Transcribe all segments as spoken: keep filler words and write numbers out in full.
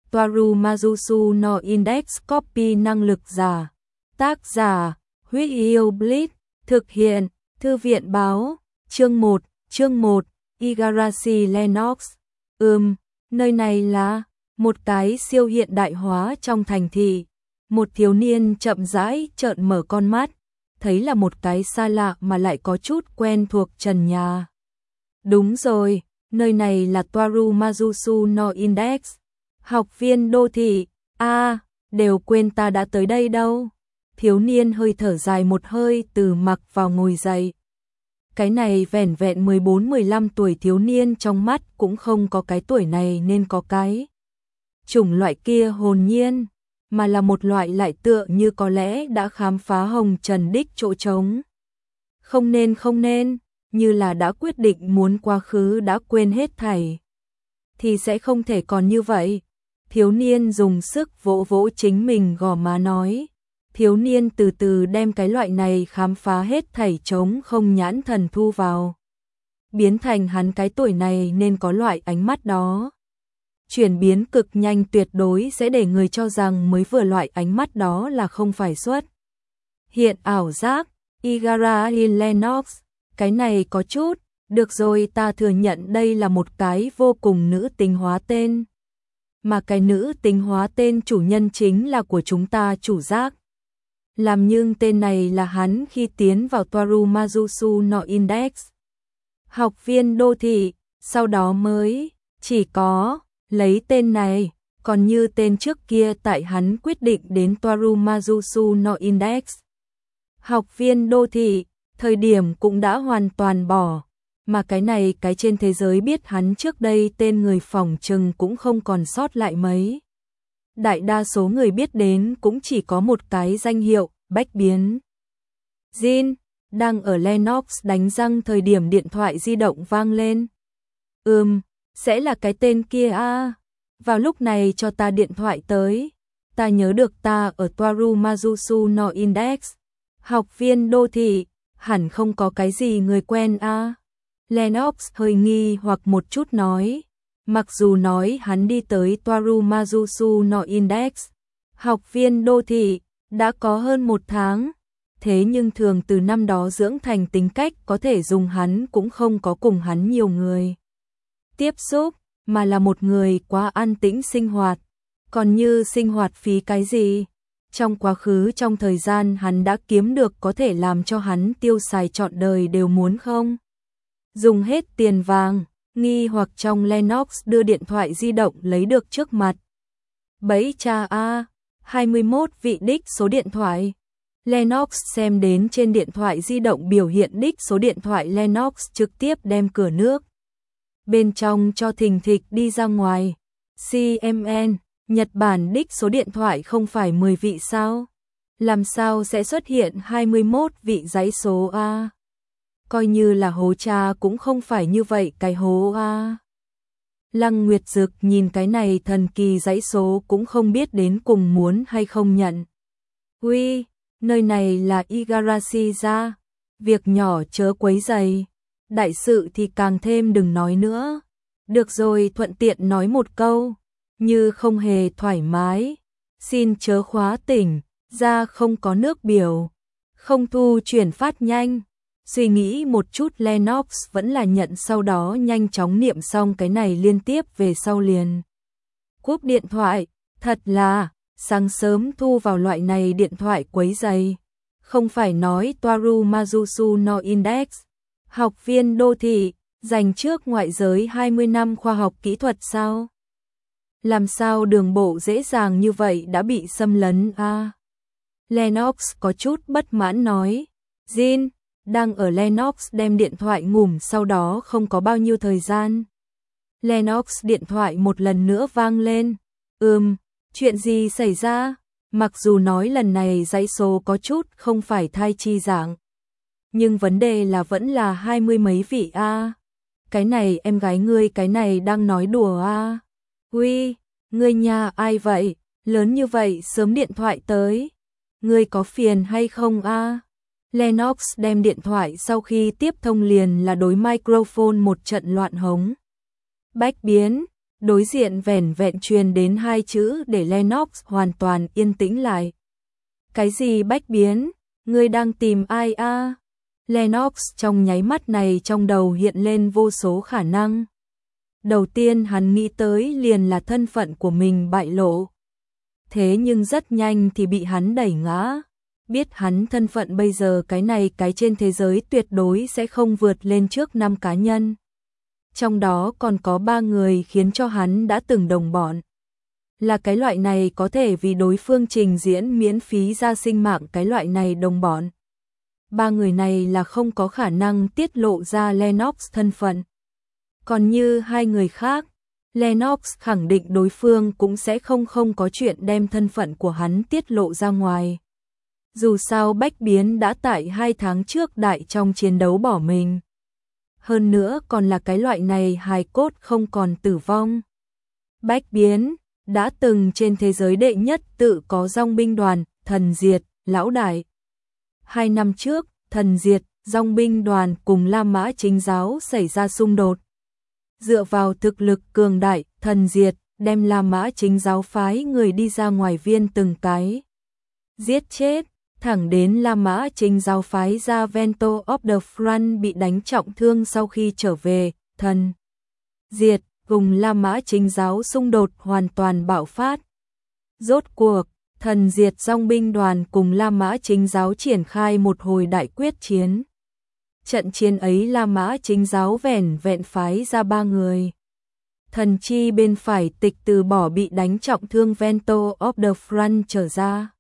Toaru Mazusu no Index Copy năng lực giả. Tác giả, Huyết Yêu Blitz, thực hiện, Thư viện báo, chương một, chương một, Igarashi Lennox. Ừm, nơi này là một cái siêu hiện đại hóa trong thành thị. Một thiếu niên chậm rãi trợn mở con mắt, thấy là một cái xa lạ mà lại có chút quen thuộc trần nhà. Đúng rồi, nơi này là Toaru Mazusu no Index. Học viên đô thị, a à, đều quên ta đã tới đây đâu. Thiếu niên hơi thở dài một hơi từ mặc vào ngồi dậy. Cái này vẻn vẹn mười bốn mười lăm tuổi thiếu niên trong mắt cũng không có cái tuổi này nên có cái chủng loại kia hồn nhiên, mà là một loại lại tựa như có lẽ đã khám phá hồng trần đích chỗ trống. Không nên không nên, như là đã quyết định muốn quá khứ đã quên hết thảy. Thì sẽ không thể còn như vậy. Thiếu niên dùng sức vỗ vỗ chính mình gò má nói. Thiếu niên từ từ đem cái loại này khám phá hết thảy trống không nhãn thần thu vào. Biến thành hắn cái tuổi này nên có loại ánh mắt đó. Chuyển biến cực nhanh tuyệt đối sẽ để người cho rằng mới vừa loại ánh mắt đó là không phải xuất hiện ảo giác. Igarashi Lennox, cái này có chút, được rồi ta thừa nhận đây là một cái vô cùng nữ tính hóa tên. Mà cái nữ tính hóa tên chủ nhân chính là của chúng ta chủ giác. Làm nhưng tên này là hắn khi tiến vào Toaru Mazusu no Index. Học viên đô thị, sau đó mới chỉ có lấy tên này, còn như tên trước kia tại hắn quyết định đến Toaru Mazusu no Index. Học viên đô thị, thời điểm cũng đã hoàn toàn bỏ, mà cái này cái trên thế giới biết hắn trước đây tên người phỏng chừng cũng không còn sót lại mấy. Đại đa số người biết đến cũng chỉ có một cái danh hiệu, bách biến. Jin, đang ở Lennox đánh răng thời điểm điện thoại di động vang lên. Ừm, sẽ là cái tên kia à. Vào lúc này cho ta điện thoại tới. Ta nhớ được ta ở Toaru Mazusu no Index. Học viên đô thị, hẳn không có cái gì người quen à. Lennox hơi nghi hoặc một chút nói. Mặc dù nói hắn đi tới Toaru Mazusu no Index, học viên đô thị, đã có hơn một tháng. Thế nhưng thường từ năm đó dưỡng thành tính cách có thể dùng hắn cũng không có cùng hắn nhiều người tiếp xúc, mà là một người quá an tĩnh sinh hoạt. Còn như sinh hoạt phí cái gì? Trong quá khứ trong thời gian hắn đã kiếm được có thể làm cho hắn tiêu xài trọn đời đều muốn không? Dùng hết tiền vàng, nghi hoặc trong Lennox đưa điện thoại di động lấy được trước mặt. Bẫy cha a, hai mươi mốt vị đích số điện thoại. Lennox xem đến trên điện thoại di động biểu hiện đích số điện thoại Lennox trực tiếp đem cửa nước bên trong cho thình thịch đi ra ngoài. xê em en, Nhật Bản đích số điện thoại không phải mười vị sao? Làm sao sẽ xuất hiện hai mươi mốt vị dãy số a? Coi như là hố cha cũng không phải như vậy cái hố a. Lăng Nguyệt Dực nhìn cái này thần kỳ dãy số cũng không biết đến cùng muốn hay không nhận. Uy, nơi này là Igarashi ra, việc nhỏ chớ quấy rầy, đại sự thì càng thêm đừng nói nữa. Được rồi, thuận tiện nói một câu, như không hề thoải mái, xin chớ khóa tỉnh, ra không có nước biểu, không thu chuyển phát nhanh. Suy nghĩ một chút Lennox vẫn là nhận, sau đó nhanh chóng niệm xong cái này liên tiếp về sau liền cúp điện thoại. Thật là sáng sớm thu vào loại này điện thoại quấy rầy. Không phải nói Toaru Mazusu no Index, học viên đô thị, dành trước ngoại giới hai mươi năm khoa học kỹ thuật sao? Làm sao đường bộ dễ dàng như vậy đã bị xâm lấn a? À? Lennox có chút bất mãn nói. Jin, đang ở Lennox đem điện thoại ngủm sau đó không có bao nhiêu thời gian. Lennox điện thoại một lần nữa vang lên. Ừm, chuyện gì xảy ra? Mặc dù nói lần này dãy số có chút không phải thai chi dạng, nhưng vấn đề là vẫn là hai mươi mấy vị a. À. Cái này em gái ngươi cái này đang nói đùa a. À. Uy, ngươi nhà ai vậy? Lớn như vậy sớm điện thoại tới. Ngươi có phiền hay không a? À? Lennox đem điện thoại sau khi tiếp thông liền là đối microphone một trận loạn hống. Bách biến, Đối diện vẻn vẹn truyền đến hai chữ để Lennox hoàn toàn yên tĩnh lại. Cái gì bách biến? Ngươi đang tìm ai a? À? Lennox trong nháy mắt này trong đầu hiện lên vô số khả năng. Đầu tiên hắn nghĩ tới liền là thân phận của mình bại lộ. Thế nhưng rất nhanh thì bị hắn đẩy ngã. Biết hắn thân phận bây giờ cái này cái trên thế giới tuyệt đối sẽ không vượt lên trước năm cá nhân. Trong đó còn có ba người khiến cho hắn đã từng đồng bọn. Là cái loại này có thể vì đối phương trình diễn miễn phí ra sinh mạng cái loại này đồng bọn. Ba người này là không có khả năng tiết lộ ra Lennox thân phận. Còn như hai người khác, Lennox khẳng định đối phương cũng sẽ không không có chuyện đem thân phận của hắn tiết lộ ra ngoài. Dù sao bách biến đã tại hai tháng trước đại trong chiến đấu bỏ mình. Hơn nữa còn là cái loại này hài cốt không còn tử vong. Bách biến đã từng trên thế giới đệ nhất tự có dòng binh đoàn, thần diệt, lão đại. Hai năm trước, thần diệt, dòng binh đoàn cùng La Mã Chính giáo xảy ra xung đột. Dựa vào thực lực cường đại, thần diệt, đem La Mã Chính giáo phái người đi ra ngoài viên từng cái. Giết chết, thẳng đến La Mã Chính giáo phái ra Vento of the Front bị đánh trọng thương sau khi trở về, thần diệt, cùng La Mã Chính giáo xung đột hoàn toàn bạo phát. Rốt cuộc, thần diệt dòng binh đoàn cùng La Mã Chính giáo triển khai một hồi đại quyết chiến. Trận chiến ấy La Mã Chính giáo vẻn vẹn phái ra ba người. Thần chi bên phải tịch từ bỏ bị đánh trọng thương Vento of the Front trở ra.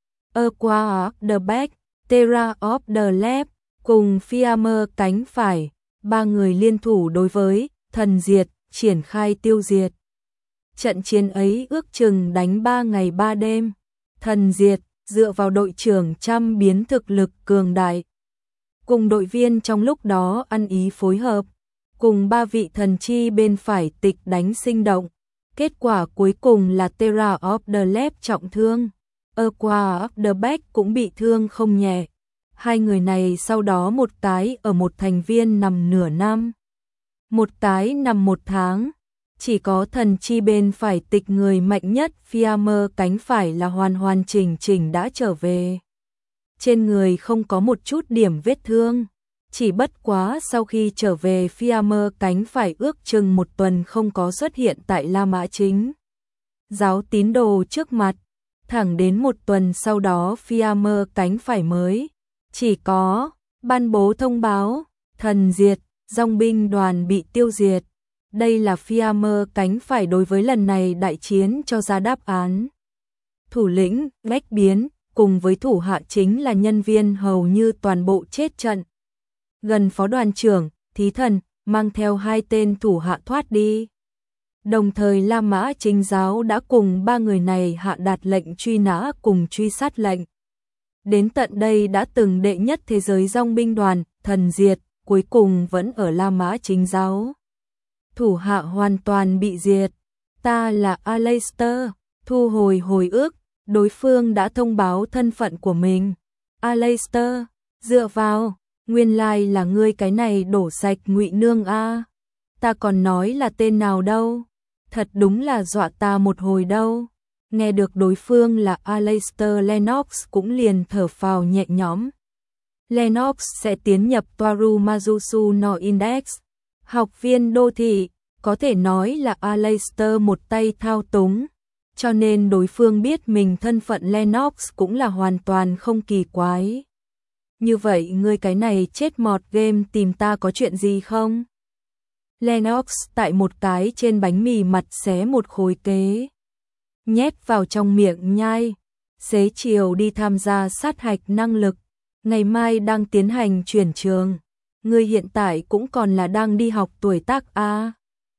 Aqua of the Back, Terra of the Left, cùng Fiammer cánh phải, ba người liên thủ đối với thần diệt, triển khai tiêu diệt. Trận chiến ấy ước chừng đánh ba ngày ba đêm. Thần diệt, dựa vào đội trưởng trăm biến thực lực cường đại. Cùng đội viên trong lúc đó ăn ý phối hợp. Cùng ba vị thần chi bên phải tịch đánh sinh động. Kết quả cuối cùng là Terra of the Left trọng thương. Aqua of the Back cũng bị thương không nhẹ. Hai người này sau đó một cái ở một thành viên nằm nửa năm. Một cái nằm một tháng. Chỉ có thần chi bên phải tịch người mạnh nhất Fiammer cánh phải là hoàn hoàn chỉnh chỉnh đã trở về. Trên người không có một chút điểm vết thương. Chỉ bất quá sau khi trở về Fiammer cánh phải ước chừng một tuần không có xuất hiện tại La Mã Chính giáo tín đồ trước mặt. Thẳng đến một tuần sau đó Fiammer cánh phải mới chỉ có ban bố thông báo thần diệt, dòng binh đoàn bị tiêu diệt. Đây là Fiammer cánh phải đối với lần này đại chiến cho ra đáp án. Thủ lĩnh, bách biến, cùng với thủ hạ chính là nhân viên hầu như toàn bộ chết trận. Gần phó đoàn trưởng, thí thần, mang theo hai tên thủ hạ thoát đi. Đồng thời La Mã Chính giáo đã cùng ba người này hạ đạt lệnh truy nã cùng truy sát lệnh. Đến tận đây đã từng đệ nhất thế giới dòng binh đoàn, thần diệt, cuối cùng vẫn ở La Mã Chính giáo. Thủ hạ hoàn toàn bị diệt. Ta là Aleister, thu hồi hồi ức, đối phương đã thông báo thân phận của mình. Aleister, dựa vào, nguyên lai là ngươi cái này đổ sạch ngụy nương a. Ta còn nói là tên nào đâu. Thật đúng là dọa ta một hồi đâu. Nghe được đối phương là Aleister Lennox cũng liền thở phào nhẹ nhõm. Lennox sẽ tiến nhập Toaru Mazusu no Index. Học viên đô thị, có thể nói là Aleister một tay thao túng. Cho nên đối phương biết mình thân phận Lennox cũng là hoàn toàn không kỳ quái. Như vậy ngươi cái này chết mọt game tìm ta có chuyện gì không? Lennox tại một cái trên bánh mì mặt xé một khối kế. Nhét vào trong miệng nhai. Xế chiều đi tham gia sát hạch năng lực. Ngày mai đang tiến hành chuyển trường. Ngươi hiện tại cũng còn là đang đi học tuổi tác A.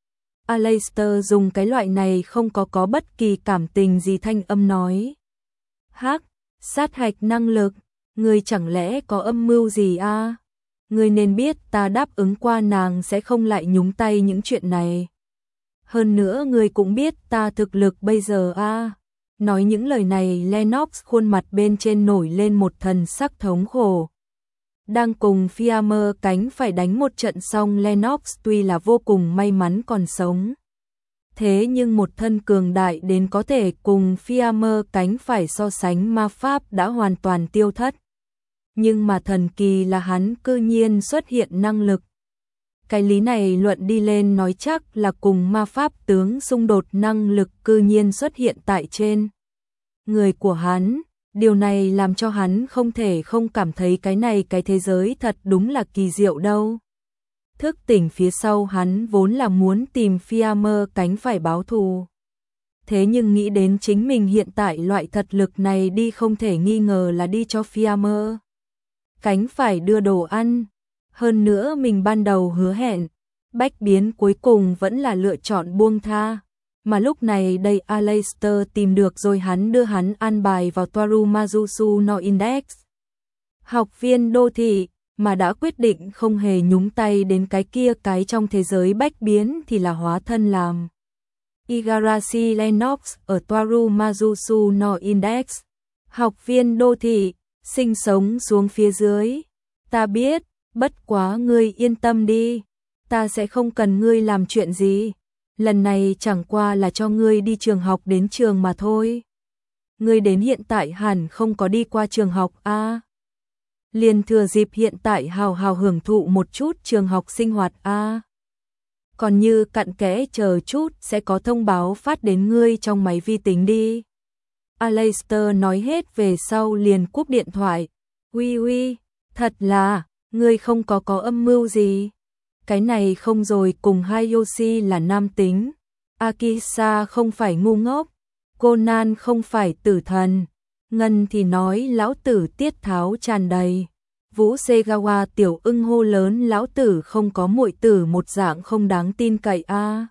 Aleister dùng cái loại này không có có bất kỳ cảm tình gì thanh âm nói. Hắc, sát hạch năng lực, ngươi chẳng lẽ có âm mưu gì a? Ngươi nên biết ta đáp ứng qua nàng sẽ không lại nhúng tay những chuyện này. Hơn nữa ngươi cũng biết ta thực lực bây giờ a. Nói những lời này Lennox khuôn mặt bên trên nổi lên một thần sắc thống khổ. Đang cùng Fiammer cánh phải đánh một trận xong Lennox tuy là vô cùng may mắn còn sống. Thế nhưng một thân cường đại đến có thể cùng Fiamer cánh phải so sánh ma pháp đã hoàn toàn tiêu thất. Nhưng mà thần kỳ là hắn cư nhiên xuất hiện năng lực. Cái lý này luận đi lên nói chắc là cùng ma pháp tướng xung đột, năng lực cư nhiên xuất hiện tại trên người của hắn. Điều này làm cho hắn không thể không cảm thấy cái này cái thế giới thật đúng là kỳ diệu đâu. Thức tỉnh phía sau hắn vốn là muốn tìm Fiamer cánh phải báo thù. Thế nhưng nghĩ đến chính mình hiện tại loại thật lực này đi không thể nghi ngờ là đi cho Fiamer cánh phải đưa đồ ăn. Hơn nữa mình ban đầu hứa hẹn, bách biến cuối cùng vẫn là lựa chọn buông tha. Mà lúc này đây Aleister tìm được rồi, hắn đưa hắn an bài vào Toaru Mazusu no Index. Học viên đô thị, mà đã quyết định không hề nhúng tay đến cái kia cái trong thế giới bách biến thì là hóa thân làm Igarashi Lennox ở Toaru Mazusu no Index. Học viên đô thị, sinh sống xuống phía dưới. Ta biết, bất quá ngươi yên tâm đi, ta sẽ không cần ngươi làm chuyện gì. Lần này chẳng qua là cho ngươi đi trường học đến trường mà thôi. Ngươi đến hiện tại hẳn không có đi qua trường học a. À? Liền thừa dịp hiện tại hào hào hưởng thụ một chút trường học sinh hoạt a. À? Còn như cặn kẽ chờ chút sẽ có thông báo phát đến ngươi trong máy vi tính đi. Aleister nói hết về sau liền cúp điện thoại. Uy uy, thật là, ngươi không có có âm mưu gì. Cái này không rồi, cùng Hayashi là nam tính, Akisa không phải ngu ngốc, Conan không phải tử thần, Ngân thì nói lão tử tiết tháo tràn đầy. Vũ Segawa tiểu ưng hô lớn lão tử không có muội tử một dạng không đáng tin cậy a. À.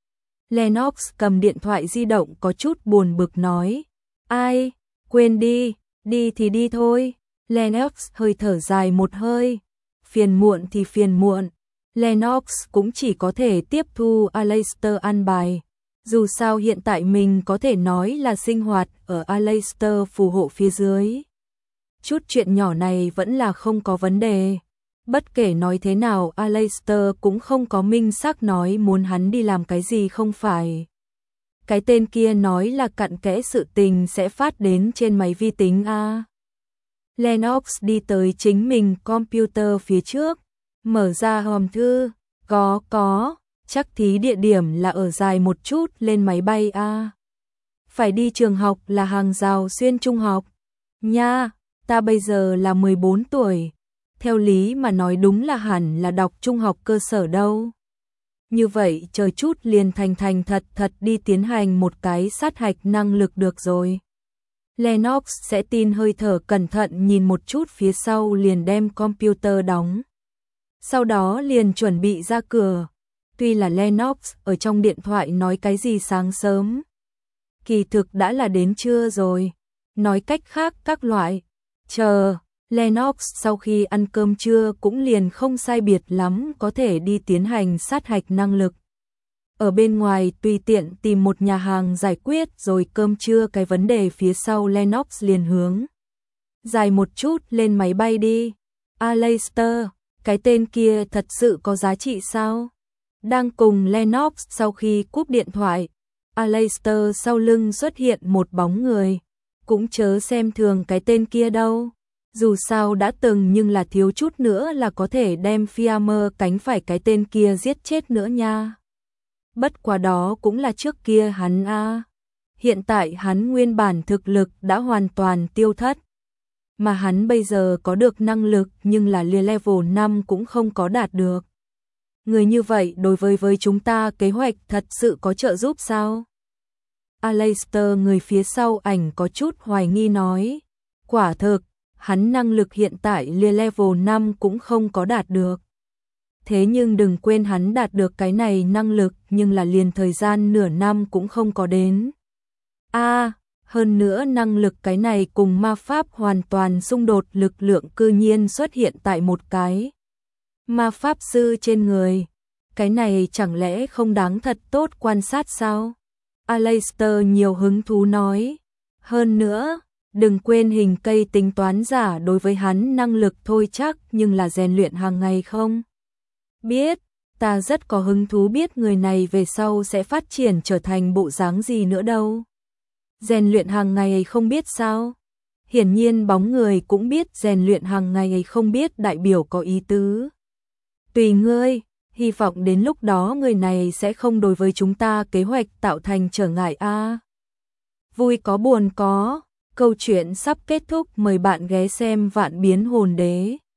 Lennox cầm điện thoại di động có chút buồn bực nói, ai, quên đi, đi thì đi thôi. Lennox hơi thở dài một hơi, phiền muộn thì phiền muộn. Lennox cũng chỉ có thể tiếp thu Aleister an bài. Dù sao hiện tại mình có thể nói là sinh hoạt ở Aleister phù hộ phía dưới. Chút chuyện nhỏ này vẫn là không có vấn đề. Bất kể nói thế nào Aleister cũng không có minh xác nói muốn hắn đi làm cái gì không phải. Cái tên kia nói là cặn kẽ sự tình sẽ phát đến trên máy vi tính a. À. Lennox đi tới chính mình computer phía trước, mở ra hòm thư, có có, chắc thí địa điểm là ở dài một chút lên máy bay a. À. Phải đi trường học là hàng rào xuyên trung học. Nha, ta bây giờ là mười bốn tuổi, theo lý mà nói đúng là hẳn là đọc trung học cơ sở đâu. Như vậy chờ chút liền thành thành thật thật đi tiến hành một cái sát hạch năng lực được rồi. Lennox sẽ tin hơi thở cẩn thận nhìn một chút phía sau liền đem computer đóng. Sau đó liền chuẩn bị ra cửa. Tuy là Lennox ở trong điện thoại nói cái gì sáng sớm, kỳ thực đã là đến trưa rồi. Nói cách khác các loại. Chờ, Lennox sau khi ăn cơm trưa cũng liền không sai biệt lắm có thể đi tiến hành sát hạch năng lực. Ở bên ngoài tùy tiện tìm một nhà hàng giải quyết rồi cơm trưa cái vấn đề phía sau Lennox liền hướng dài một chút lên máy bay đi. Aleister, cái tên kia thật sự có giá trị sao? Đang cùng Lennox sau khi cúp điện thoại, Aleister sau lưng xuất hiện một bóng người. Cũng chớ xem thường cái tên kia đâu. Dù sao đã từng nhưng là thiếu chút nữa là có thể đem Fiamer cánh phải cái tên kia giết chết nữa nha. Bất quá đó cũng là trước kia hắn a. À. Hiện tại hắn nguyên bản thực lực đã hoàn toàn tiêu thất. Mà hắn bây giờ có được năng lực nhưng là level năm cũng không có đạt được. Người như vậy đối với với chúng ta kế hoạch thật sự có trợ giúp sao? Aleister người phía sau ảnh có chút hoài nghi nói. Quả thực, hắn năng lực hiện tại level năm cũng không có đạt được. Thế nhưng đừng quên hắn đạt được cái này năng lực nhưng là liền thời gian nửa năm cũng không có đến. A, à, hơn nữa năng lực cái này cùng ma pháp hoàn toàn xung đột, lực lượng cư nhiên xuất hiện tại một cái ma pháp sư trên người. Cái này chẳng lẽ không đáng thật tốt quan sát sao? Aleister nhiều hứng thú nói. Hơn nữa, đừng quên hình cây tính toán giả đối với hắn năng lực thôi chắc nhưng là rèn luyện hàng ngày không? Biết, ta rất có hứng thú biết người này về sau sẽ phát triển trở thành bộ dáng gì nữa đâu. Rèn luyện hàng ngày không biết sao? Hiển nhiên bóng người cũng biết rèn luyện hàng ngày không biết đại biểu có ý tứ. Tùy ngươi, hy vọng đến lúc đó người này sẽ không đối với chúng ta kế hoạch tạo thành trở ngại a. Vui có buồn có, câu chuyện sắp kết thúc, mời bạn ghé xem Vạn Biến Hồn Đế.